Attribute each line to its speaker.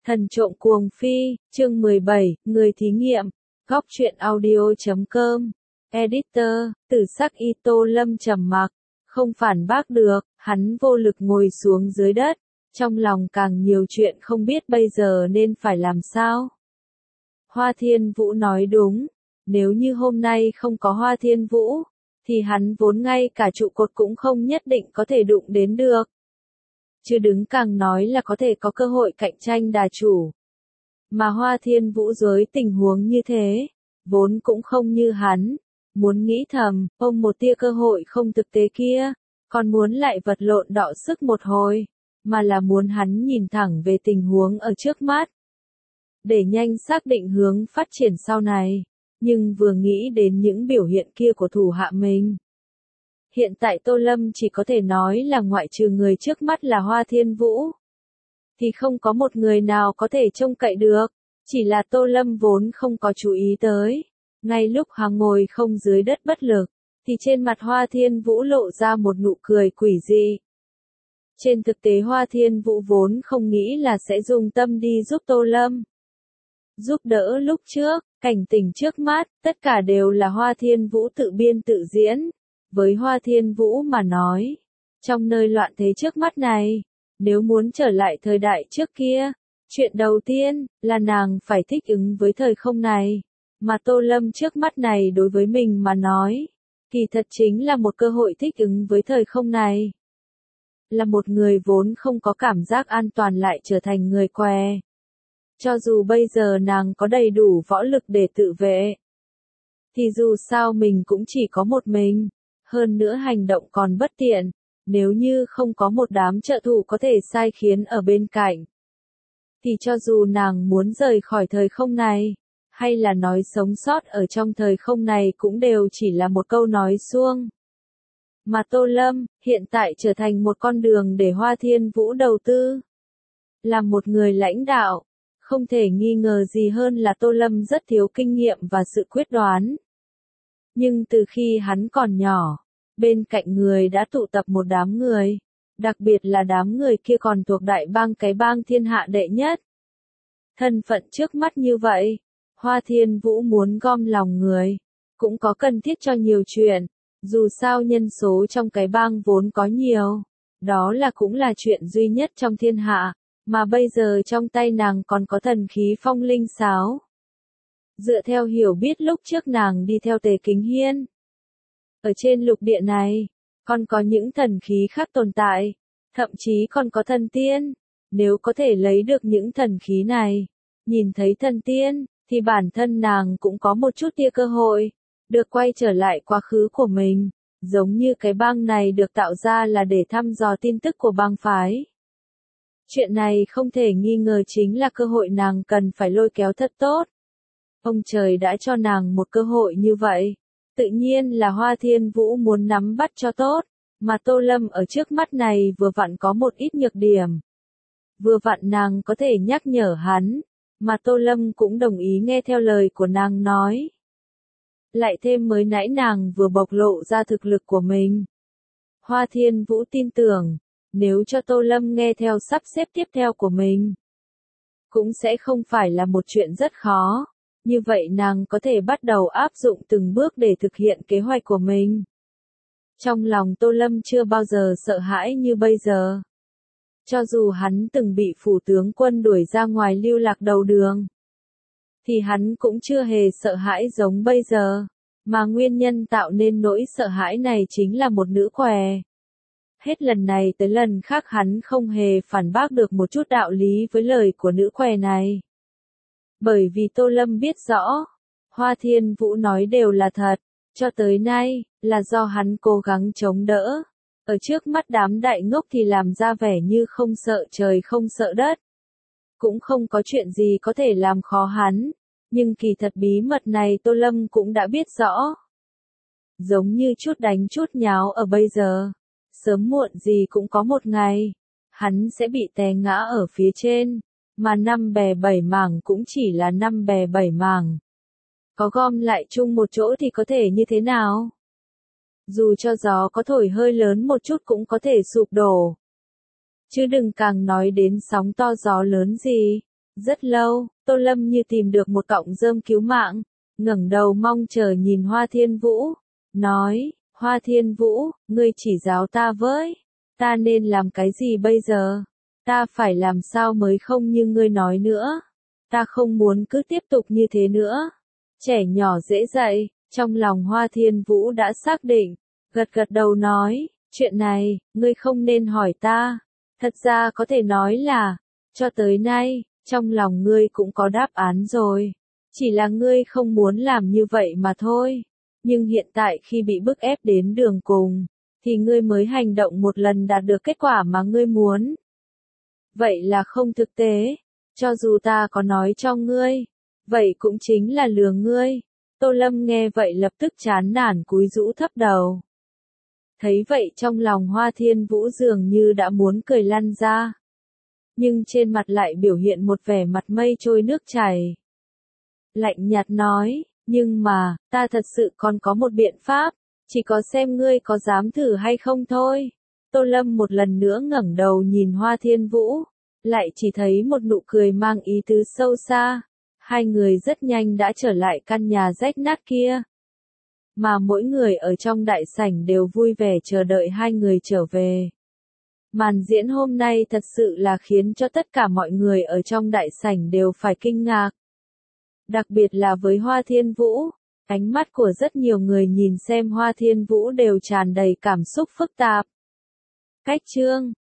Speaker 1: Thần trộm cuồng phi, chương 17, người thí nghiệm, góc truyện audio.com, editor, Tử Sắc Y Tô Lâm trầm mặc, không phản bác được, hắn vô lực ngồi xuống dưới đất, trong lòng càng nhiều chuyện không biết bây giờ nên phải làm sao. Hoa Thiên Vũ nói đúng, nếu như hôm nay không có Hoa Thiên Vũ, thì hắn vốn ngay cả trụ cột cũng không nhất định có thể đụng đến được. Chứ đứng càng nói là có thể có cơ hội cạnh tranh đà chủ. Mà Hoa Thiên Vũ dưới tình huống như thế, vốn cũng không như hắn, muốn nghĩ thầm, ôm một tia cơ hội không thực tế kia, còn muốn lại vật lộn đọ sức một hồi, mà là muốn hắn nhìn thẳng về tình huống ở trước mắt. Để nhanh xác định hướng phát triển sau này, nhưng vừa nghĩ đến những biểu hiện kia của thủ hạ mình. Hiện tại Tô Lâm chỉ có thể nói là ngoại trừ người trước mắt là Hoa Thiên Vũ, thì không có một người nào có thể trông cậy được, chỉ là Tô Lâm vốn không có chú ý tới. Ngay lúc hắn ngồi không dưới đất bất lực, thì trên mặt Hoa Thiên Vũ lộ ra một nụ cười quỷ dị. Trên thực tế Hoa Thiên Vũ vốn không nghĩ là sẽ dùng tâm đi giúp Tô Lâm. Giúp đỡ lúc trước, cảnh tình trước mắt, tất cả đều là Hoa Thiên Vũ tự biên tự diễn. Với Hoa Thiên Vũ mà nói, trong nơi loạn thế trước mắt này, nếu muốn trở lại thời đại trước kia, chuyện đầu tiên là nàng phải thích ứng với thời không này, mà Tô Lâm trước mắt này đối với mình mà nói, kỳ thật chính là một cơ hội thích ứng với thời không này. Là một người vốn không có cảm giác an toàn lại trở thành người què. Cho dù bây giờ nàng có đầy đủ võ lực để tự vệ, thì dù sao mình cũng chỉ có một mình. Hơn nữa hành động còn bất tiện, nếu như không có một đám trợ thủ có thể sai khiến ở bên cạnh, thì cho dù nàng muốn rời khỏi thời không này, hay là nói sống sót ở trong thời không này cũng đều chỉ là một câu nói suông. Mà Tô Lâm, hiện tại trở thành một con đường để Hoa Thiên Vũ đầu tư. Là một người lãnh đạo, không thể nghi ngờ gì hơn là Tô Lâm rất thiếu kinh nghiệm và sự quyết đoán. Nhưng từ khi hắn còn nhỏ, bên cạnh người đã tụ tập một đám người, đặc biệt là đám người kia còn thuộc đại bang cái bang thiên hạ đệ nhất. Thân phận trước mắt như vậy, Hoa Thiên Vũ muốn gom lòng người, cũng có cần thiết cho nhiều chuyện, dù sao nhân số trong cái bang vốn có nhiều, đó là cũng là chuyện duy nhất trong thiên hạ, mà bây giờ trong tay nàng còn có thần khí phong linh sáo. Dựa theo hiểu biết lúc trước nàng đi theo Tề Kính Hiên, ở trên lục địa này, còn có những thần khí khác tồn tại, thậm chí còn có thần tiên. Nếu có thể lấy được những thần khí này, nhìn thấy thần tiên, thì bản thân nàng cũng có một chút tia cơ hội, được quay trở lại quá khứ của mình, giống như cái bang này được tạo ra là để thăm dò tin tức của bang phái. Chuyện này không thể nghi ngờ chính là cơ hội nàng cần phải lôi kéo thật tốt. Ông trời đã cho nàng một cơ hội như vậy. Tự nhiên là Hoa Thiên Vũ muốn nắm bắt cho tốt, mà Tô Lâm ở trước mắt này vừa vặn có một ít nhược điểm. Vừa vặn nàng có thể nhắc nhở hắn, mà Tô Lâm cũng đồng ý nghe theo lời của nàng nói. Lại thêm mới nãy nàng vừa bộc lộ ra thực lực của mình. Hoa Thiên Vũ tin tưởng, nếu cho Tô Lâm nghe theo sắp xếp tiếp theo của mình, cũng sẽ không phải là một chuyện rất khó. Như vậy nàng có thể bắt đầu áp dụng từng bước để thực hiện kế hoạch của mình. Trong lòng Tô Lâm chưa bao giờ sợ hãi như bây giờ. Cho dù hắn từng bị phủ tướng quân đuổi ra ngoài lưu lạc đầu đường, thì hắn cũng chưa hề sợ hãi giống bây giờ. Mà nguyên nhân tạo nên nỗi sợ hãi này chính là một nữ què. Hết lần này tới lần khác hắn không hề phản bác được một chút đạo lý với lời của nữ què này. Bởi vì Tô Lâm biết rõ, Hoa Thiên Vũ nói đều là thật, cho tới nay, là do hắn cố gắng chống đỡ. Ở trước mắt đám đại ngốc thì làm ra vẻ như không sợ trời không sợ đất. Cũng không có chuyện gì có thể làm khó hắn, nhưng kỳ thật bí mật này Tô Lâm cũng đã biết rõ. Giống như chút đánh chút nháo ở bây giờ, sớm muộn gì cũng có một ngày, hắn sẽ bị té ngã ở phía trên. Mà năm bè bảy mảng cũng chỉ là năm bè bảy mảng. Có gom lại chung một chỗ thì có thể như thế nào? Dù cho gió có thổi hơi lớn một chút cũng có thể sụp đổ. Chứ đừng càng nói đến sóng to gió lớn gì. Rất lâu, Tô Lâm như tìm được một cọng rơm cứu mạng, ngẩng đầu mong chờ nhìn Hoa Thiên Vũ, nói, Hoa Thiên Vũ, ngươi chỉ giáo ta với, ta nên làm cái gì bây giờ? Ta phải làm sao mới không như ngươi nói nữa? Ta không muốn cứ tiếp tục như thế nữa. Trẻ nhỏ dễ dạy, trong lòng Hoa Thiên Vũ đã xác định, gật gật đầu nói, chuyện này, ngươi không nên hỏi ta. Thật ra có thể nói là, cho tới nay, trong lòng ngươi cũng có đáp án rồi. Chỉ là ngươi không muốn làm như vậy mà thôi. Nhưng hiện tại khi bị bức ép đến đường cùng, thì ngươi mới hành động một lần đạt được kết quả mà ngươi muốn. Vậy là không thực tế. Cho dù ta có nói cho ngươi, vậy cũng chính là lừa ngươi. Tô Lâm nghe vậy lập tức chán nản cúi rũ thấp đầu. Thấy vậy trong lòng Hoa Thiên Vũ dường như đã muốn cười lăn ra. Nhưng trên mặt lại biểu hiện một vẻ mặt mây trôi nước chảy. Lạnh nhạt nói, nhưng mà, ta thật sự còn có một biện pháp, chỉ có xem ngươi có dám thử hay không thôi. Tô Lâm một lần nữa ngẩng đầu nhìn Hoa Thiên Vũ, lại chỉ thấy một nụ cười mang ý tứ sâu xa. Hai người rất nhanh đã trở lại căn nhà rách nát kia. Mà mỗi người ở trong đại sảnh đều vui vẻ chờ đợi hai người trở về. Màn diễn hôm nay thật sự là khiến cho tất cả mọi người ở trong đại sảnh đều phải kinh ngạc. Đặc biệt là với Hoa Thiên Vũ, ánh mắt của rất nhiều người nhìn xem Hoa Thiên Vũ đều tràn đầy cảm xúc phức tạp. Cách chương